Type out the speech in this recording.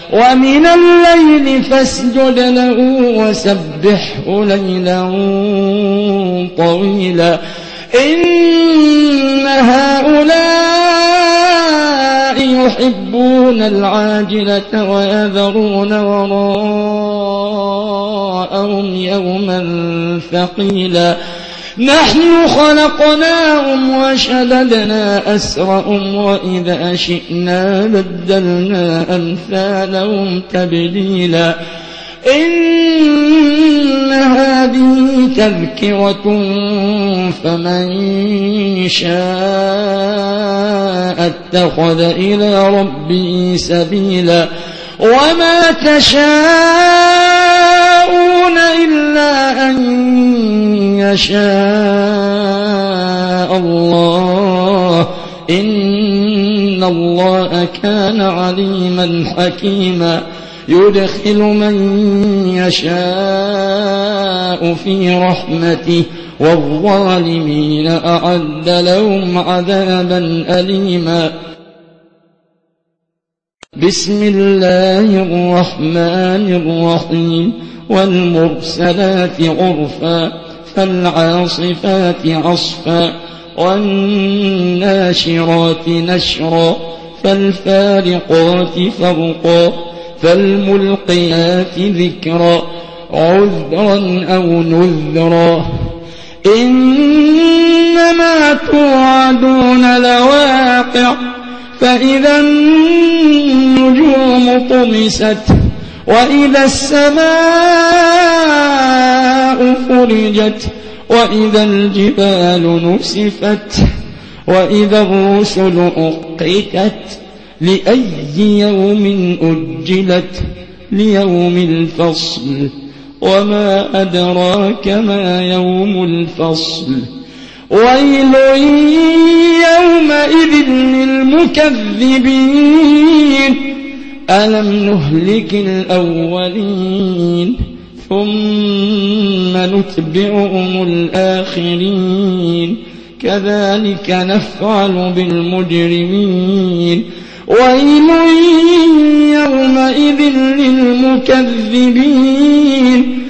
ومن الليل فاسجد له وسبحه ليلا طويلا إن هؤلاء يحبون العاجلة ويذرون وراءهم يوما ثقيلا نحن خلقناهم وشددنا أسرهم وإذا شئنا بدلنا أمثالهم تبديلا إن هذه تذكرة فمن شاء اتخذ إلى ربه سبيلا وما تشاءون إلا أن يشاء الله إن الله كان عليما حكيما يدخل من يشاء في رحمته والظالمين أعد لهم عذابا أليما بسم الله الرحمن الرحيم والمرسلات عرفا فالعاصفات عصفا والناشرات نشرا فالفارقات فرقا فالملقيات ذكرا عذرا أو نذرا إنما توعدون لواقع فإذا النجوم طمست وإذا السماء فرجت وإذا الجبال نسفت وإذا الرسل أقتت لأي يوم أجلت ليوم الفصل وما أدراك ما يوم الفصل ويل يومئذ للمكذبين ألم نهلك الأولين ثم نتبعهم الآخرين كذلك نفعل بالمجرمين ويل يومئذ للمكذبين